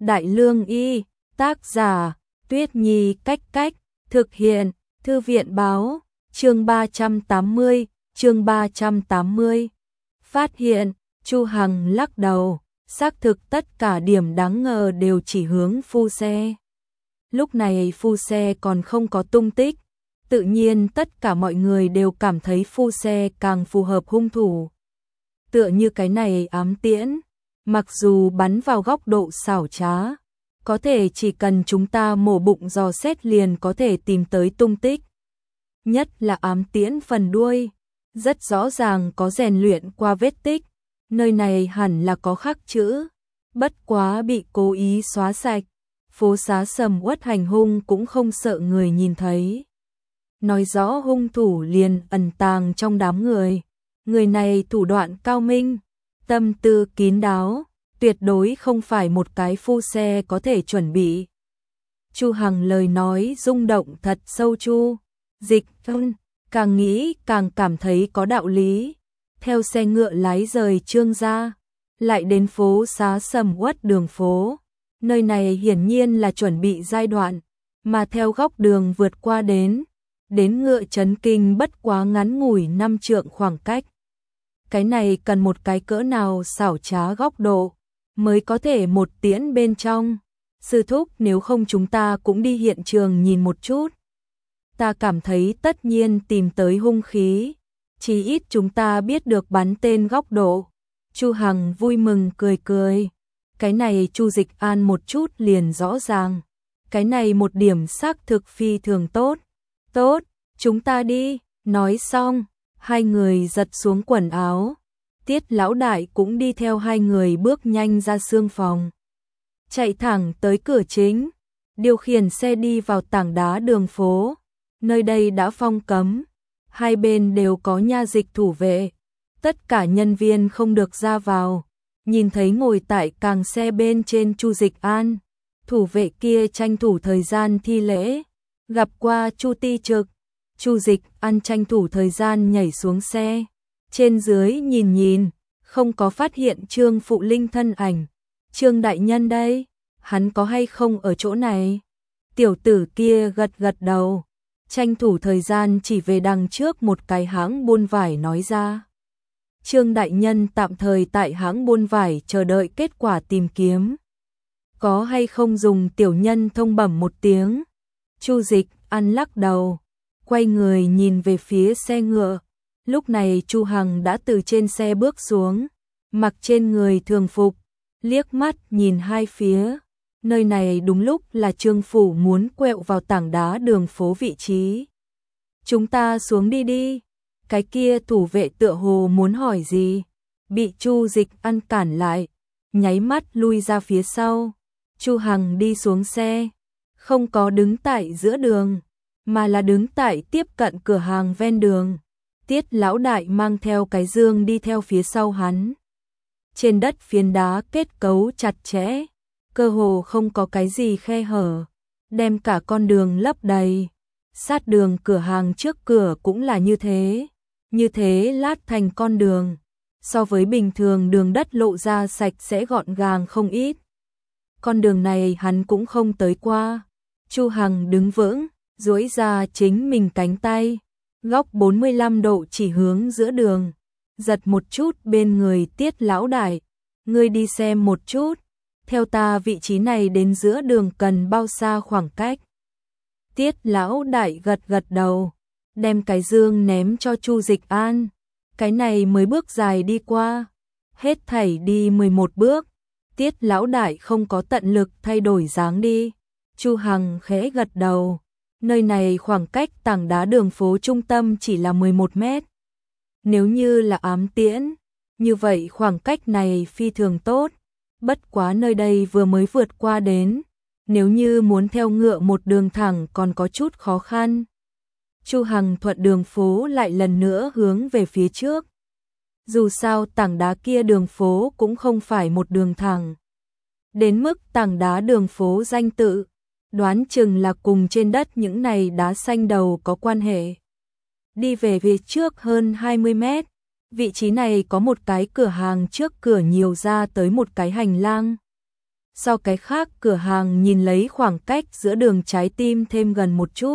Đại Lương Y, tác giả, Tuyết Nhi Cách Cách, thực hiện, Thư viện Báo, chương 380, chương 380. Phát hiện, Chu Hằng lắc đầu, xác thực tất cả điểm đáng ngờ đều chỉ hướng phu xe. Lúc này phu xe còn không có tung tích, tự nhiên tất cả mọi người đều cảm thấy phu xe càng phù hợp hung thủ. Tựa như cái này ám tiễn, mặc dù bắn vào góc độ xảo trá, có thể chỉ cần chúng ta mổ bụng dò xét liền có thể tìm tới tung tích. Nhất là ám tiễn phần đuôi, rất rõ ràng có rèn luyện qua vết tích, nơi này hẳn là có khắc chữ, bất quá bị cố ý xóa sạch, phố xá sầm uất hành hung cũng không sợ người nhìn thấy. Nói rõ hung thủ liền ẩn tàng trong đám người, người này thủ đoạn cao minh, tâm tư kín đáo, tuyệt đối không phải một cái phu xe có thể chuẩn bị. Chu Hằng lời nói rung động thật sâu. Chu Dịch càng nghĩ càng cảm thấy có đạo lý, theo xe ngựa lái rời Trương gia, lại đến phố xá sầm uất đường phố. Nơi này hiển nhiên là chuẩn bị giai đoạn, mà theo góc đường vượt qua đến ngựa Trấn Kinh bất quá ngắn ngủi 5 trượng khoảng cách. Cái này cần một cái cỡ nào xảo trá góc độ mới có thể một tiễn bên trong. Sư thúc, nếu không chúng ta cũng đi hiện trường nhìn một chút. Ta cảm thấy tất nhiên tìm tới hung khí, chí ít chúng ta biết được bắn tên góc độ. Chu Hằng vui mừng cười cười. Cái này Chu Dịch An một chút liền rõ ràng. Cái này một điểm xác thực phi thường tốt. Tốt, chúng ta đi. Nói xong, hai người giật xuống quần áo. Tiết lão đại cũng đi theo hai người bước nhanh ra xương phòng. Chạy thẳng tới cửa chính, điều khiển xe đi vào tảng đá đường phố. Nơi đây đã phong cấm, hai bên đều có nha dịch thủ vệ. Tất cả nhân viên không được ra vào. Nhìn thấy ngồi tại càng xe bên trên Chu Dịch An, thủ vệ kia tranh thủ thời gian thi lễ, gặp qua Chu ty trực. Chu Dịch An tranh thủ thời gian nhảy xuống xe, trên dưới nhìn, không có phát hiện Trương Phụ Linh thân ảnh. Trương đại nhân đây, hắn có hay không ở chỗ này? Tiểu tử kia gật gật đầu, tranh thủ thời gian chỉ về đằng trước một cái hãng buôn vải nói ra. Trương đại nhân tạm thời tại hãng buôn vải chờ đợi kết quả tìm kiếm. Có hay không dùng tiểu nhân thông bẩm một tiếng? Chu Dịch An lắc đầu, quay người nhìn về phía xe ngựa. Lúc này Chu Hằng đã từ trên xe bước xuống, mặc trên người thường phục, liếc mắt nhìn hai phía. Nơi này đúng lúc là Trương phủ muốn quẹo vào tảng đá đường phố vị trí. Chúng ta xuống đi. Cái kia thủ vệ tựa hồ muốn hỏi gì, bị Chu Dịch An cản lại, nháy mắt lui ra phía sau. Chu Hằng đi xuống xe, không có đứng tại giữa đường, mà là đứng tại tiếp cận cửa hàng ven đường. Tiết lão đại mang theo cái dương đi theo phía sau hắn. Trên đất phiến đá kết cấu chặt chẽ, cơ hồ không có cái gì khe hở, đem cả con đường lấp đầy. Sát đường cửa hàng trước cửa cũng là như thế. Như thế lát thành con đường, so với bình thường đường đất lộ ra sạch sẽ gọn gàng không ít. Con đường này hắn cũng không tới qua. Chu Hằng đứng vững, duỗi ra chính mình cánh tay, góc 45 độ chỉ hướng giữa đường, giật một chút bên người Tiết lão đại. Ngươi đi xem một chút, theo ta vị trí này đến giữa đường cần bao xa khoảng cách? Tiết lão đại gật gật đầu, đem cái dương ném cho Chu Dịch An. Cái này mới bước dài đi qua, hết thảy đi 11 bước. Tiết lão đại không có tận lực thay đổi dáng đi. Chu Hằng khẽ gật đầu. Nơi này khoảng cách tảng đá đường phố trung tâm chỉ là 11 mét. Nếu như là ám tiễn, như vậy khoảng cách này phi thường tốt. Bất quá nơi đây vừa mới vượt qua đến, nếu như muốn theo ngựa một đường thẳng còn có chút khó khăn. Chu Hằng thuận đường phố lại lần nữa hướng về phía trước. Dù sao tảng đá kia đường phố cũng không phải một đường thẳng. Đến mức tảng đá đường phố danh tự, đoán chừng là cùng trên đất những này đá xanh đầu có quan hệ. Đi về phía trước hơn 20 mét, vị trí này có một cái cửa hàng trước cửa nhiều ra tới một cái hành lang. So cái khác cửa hàng nhìn lấy khoảng cách giữa đường trái tim thêm gần một chút.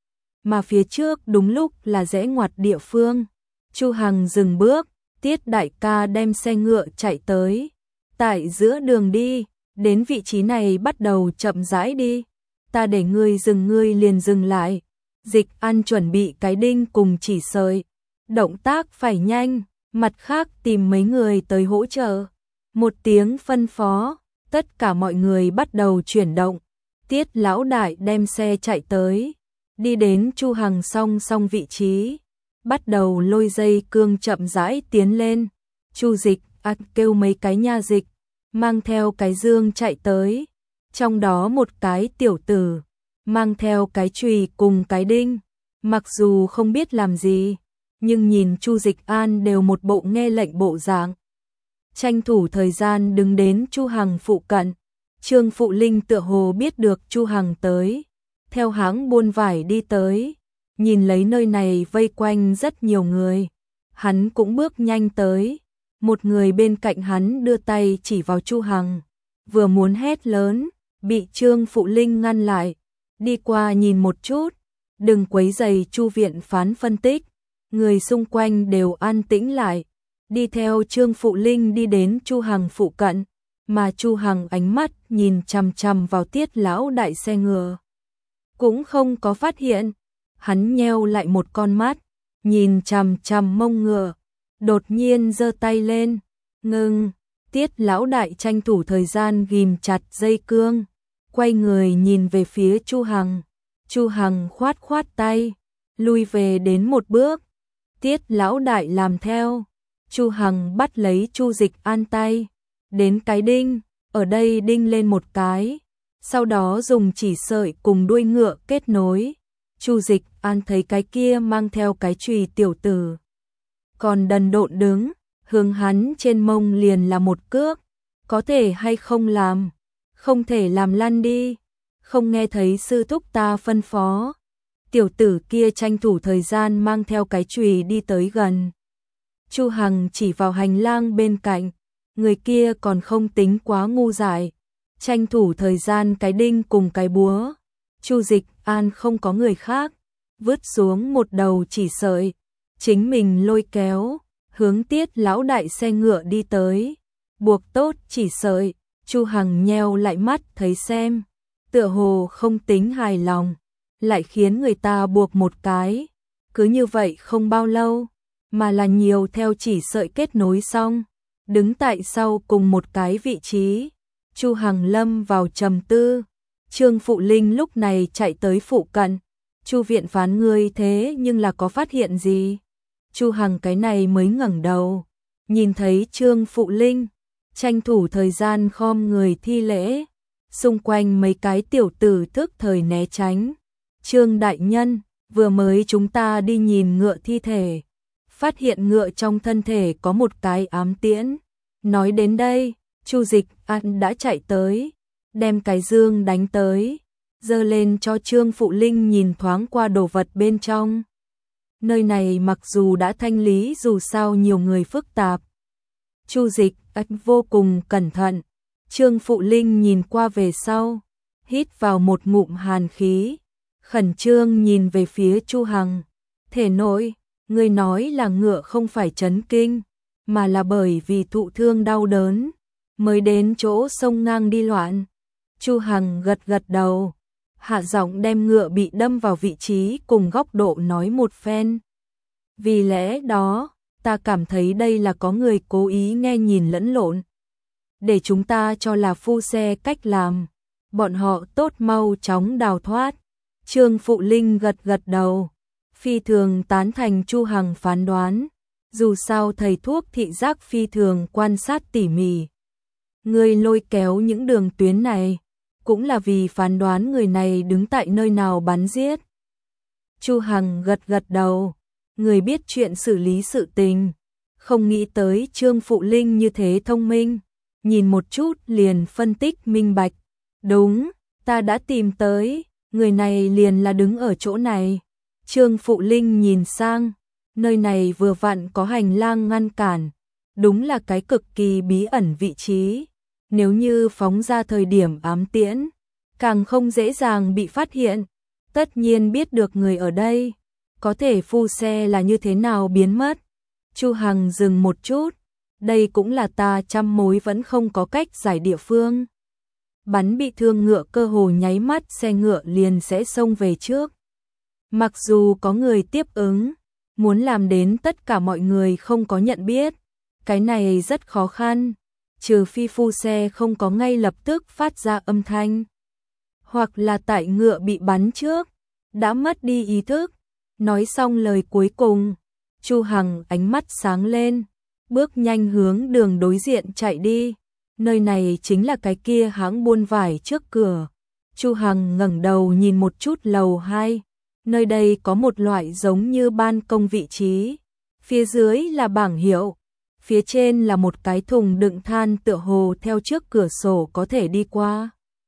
Mà phía trước đúng lúc là rẽ ngoặt địa phương. Chu Hằng dừng bước, Tiết đại ca đem xe ngựa chạy tới. Tại giữa đường đi, đến vị trí này bắt đầu chậm rãi đi. Ta để ngươi dừng ngươi liền dừng lại. Dịch An chuẩn bị cái đinh cùng chỉ sợi. Động tác phải nhanh, mặt khác tìm mấy người tới hỗ trợ. Một tiếng phân phó, tất cả mọi người bắt đầu chuyển động. Tiết lão đại đem xe chạy tới, đi đến Chu Hằng song song vị trí, bắt đầu lôi dây cương chậm rãi tiến lên. Chu Dịch kêu mấy cái nha dịch, mang theo cái dương chạy tới, trong đó một cái tiểu tử, mang theo cái chùy cùng cái đinh, mặc dù không biết làm gì, nhưng nhìn Chu Dịch An đều một bộ nghe lệnh bộ dạng. Tranh thủ thời gian đứng đến Chu Hằng phụ cận. Trương Phụ Linh tựa hồ biết được Chu Hằng tới, theo hãng buôn vải đi tới, nhìn lấy nơi này vây quanh rất nhiều người, hắn cũng bước nhanh tới, một người bên cạnh hắn đưa tay chỉ vào Chu Hằng, vừa muốn hét lớn, bị Trương Phụ Linh ngăn lại, đi qua nhìn một chút, đừng quấy rầy Chu viện phán phân tích. Người xung quanh đều an tĩnh lại, đi theo Trương Phụ Linh đi đến Chu Hằng phụ cận, mà Chu Hằng ánh mắt nhìn chằm chằm vào Tiết lão đại xe ngựa, cũng không có phát hiện. Hắn nheo lại một con mắt, nhìn chằm chằm mông ngựa, đột nhiên giơ tay lên, ngưng. Tiết lão đại tranh thủ thời gian ghim chặt dây cương, quay người nhìn về phía Chu Hằng. Chu Hằng khoát khoát tay, lui về đến một bước. Tiết lão đại làm theo. Chu Hằng bắt lấy Chu Dịch An tay, đến cái đinh, ở đây đinh lên một cái, sau đó dùng chỉ sợi cùng đuôi ngựa kết nối. Chu Dịch An thấy cái kia mang theo cái chùy tiểu tử, còn đần độn đứng, hướng hắn trên mông liền là một cước, có thể hay không làm, không thể làm lăn đi, không nghe thấy sư thúc ta phân phó. Tiểu tử kia tranh thủ thời gian mang theo cái chùy đi tới gần. Chu Hằng chỉ vào hành lang bên cạnh, người kia còn không tính quá ngu dại, tranh thủ thời gian cái đinh cùng cái búa. Chu Dịch An không có người khác, vứt xuống một đầu chỉ sợi, chính mình lôi kéo, hướng Tiết lão đại xe ngựa đi tới, buộc tốt chỉ sợi. Chu Hằng nheo lại mắt thấy xem, tựa hồ không tính hài lòng, lại khiến người ta buộc một cái, cứ như vậy không bao lâu, mà là nhiều theo chỉ sợi kết nối xong, đứng tại sau cùng một cái vị trí. Chu Hằng lâm vào trầm tư. Trương Phụ Linh lúc này chạy tới phụ cận. Chu viện phán ngươi thế nhưng là có phát hiện gì? Chu Hằng cái này mới ngẩng đầu, nhìn thấy Trương Phụ Linh, tranh thủ thời gian khom người thi lễ, xung quanh mấy cái tiểu tử tức thời né tránh. Trương đại nhân, vừa mới chúng ta đi nhìn ngựa thi thể, phát hiện ngựa trong thân thể có một cái ám tiễn. Nói đến đây, Chu Dịch An đã chạy tới, đem cái dương đánh tới, giơ lên cho Trương Phụ Linh nhìn thoáng qua đồ vật bên trong. Nơi này mặc dù đã thanh lý, dù sao nhiều người phức tạp. Chu Dịch An vô cùng cẩn thận. Trương Phụ Linh nhìn qua về sau, hít vào một ngụm hàn khí, khẩn trương nhìn về phía Chu Hằng. Thể nội, người nói là ngựa không phải chấn kinh, mà là bởi vì thụ thương đau đớn, mới đến chỗ sông ngang đi loạn. Chu Hằng gật gật đầu, hạ giọng đem ngựa bị đâm vào vị trí cùng góc độ nói một phen. Vì lẽ đó, ta cảm thấy đây là có người cố ý nghe nhìn lẫn lộn, để chúng ta cho là phu xe cách làm, bọn họ tốt mau chóng đào thoát. Trương Phụ Linh gật gật đầu, phi thường tán thành Chu Hằng phán đoán, dù sao thầy thuốc thị giác phi thường quan sát tỉ mỉ. Người lôi kéo những đường tuyến này, cũng là vì phán đoán người này đứng tại nơi nào bắn giết. Chu Hằng gật gật đầu, người biết chuyện xử lý sự tình, không nghĩ tới Trương Phụ Linh như thế thông minh, nhìn một chút liền phân tích minh bạch. Đúng, ta đã tìm tới, người này liền là đứng ở chỗ này. Trương Phụ Linh nhìn sang, nơi này vừa vặn có hành lang ngăn cản, đúng là cái cực kỳ bí ẩn vị trí. Nếu như phóng ra thời điểm ám tiễn, càng không dễ dàng bị phát hiện. Tất nhiên biết được người ở đây, có thể phu xe là như thế nào biến mất. Chu Hằng dừng một chút, đây cũng là ta trăm mối vẫn không có cách giải địa phương. Bắn bị thương ngựa cơ hồ nháy mắt xe ngựa liền sẽ xông về trước. Mặc dù có người tiếp ứng, muốn làm đến tất cả mọi người không có nhận biết, cái này rất khó khăn, trừ phi phu xe không có ngay lập tức phát ra âm thanh. Hoặc là tại ngựa bị bắn trước, đã mất đi ý thức. Nói xong lời cuối cùng, Chu Hằng ánh mắt sáng lên, bước nhanh hướng đường đối diện chạy đi. Nơi này chính là cái kia hãng buôn vải trước cửa. Chu Hằng ngẩng đầu nhìn một chút lầu 2. Nơi đây có một loại giống như ban công vị trí. Phía dưới là bảng hiệu. Phía trên là một cái thùng đựng than tựa hồ theo trước cửa sổ có thể đi qua.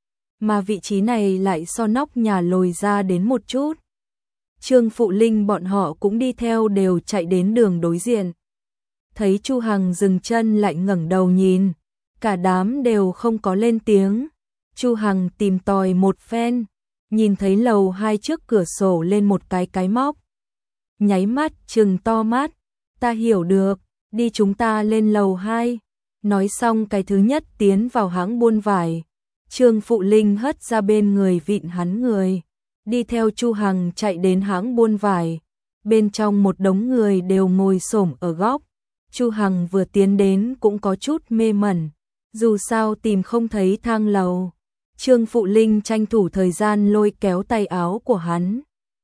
Mà vị trí này lại so nóc nhà lồi ra đến một chút. Trương Phụ Linh bọn họ cũng đi theo đều chạy đến đường đối diện. Thấy Chu Hằng dừng chân lại ngẩng đầu nhìn. Cả đám đều không có lên tiếng. Chu Hằng tìm tòi một phen, nhìn thấy lầu 2 trước cửa sổ lên một cái móc. Nháy mắt trừng to mắt, ta hiểu được, đi chúng ta lên lầu 2. Nói xong cái thứ nhất tiến vào hãng buôn vải. Trương Phụ Linh hất ra bên người vịn hắn người, đi theo Chu Hằng chạy đến hãng buôn vải. Bên trong một đống người đều ngồi xổm ở góc. Chu Hằng vừa tiến đến cũng có chút mê mẩn, dù sao tìm không thấy thang lầu. Trương Phụ Linh tranh thủ thời gian lôi kéo tay áo của hắn,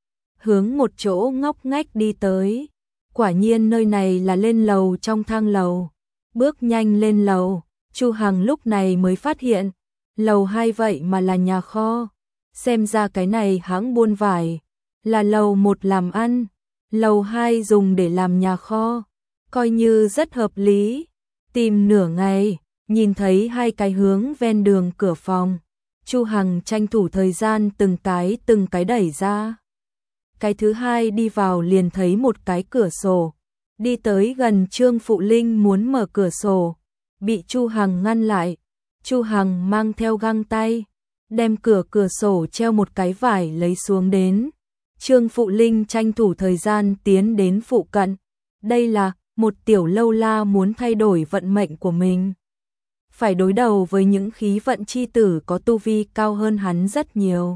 hướng một chỗ ngóc ngách đi tới. Quả nhiên nơi này là lên lầu trong thang lầu. Bước nhanh lên lầu, Chu Hằng lúc này mới phát hiện, lầu 2 vậy mà là nhà kho. Xem ra cái này hãng buôn vải là lầu 1 làm ăn, lầu 2 dùng để làm nhà kho, coi như rất hợp lý. Tìm nửa ngày, nhìn thấy hai cái hướng ven đường cửa phòng. Chu Hằng tranh thủ thời gian từng cái đẩy ra. Cái thứ hai đi vào liền thấy một cái cửa sổ. Đi tới gần Trương Phụ Linh muốn mở cửa sổ, bị Chu Hằng ngăn lại. Chu Hằng mang theo găng tay, đem cửa sổ treo một cái vải lấy xuống đến. Trương Phụ Linh tranh thủ thời gian tiến đến phụ cận. Đây là một tiểu lâu la muốn thay đổi vận mệnh của mình. Phải đối đầu với những khí vận chi tử có tu vi cao hơn hắn rất nhiều.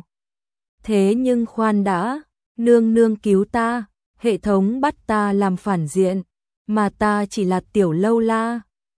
Thế nhưng khoan đã, nương nương cứu ta, hệ thống bắt ta làm phản diện, mà ta chỉ là tiểu lâu la.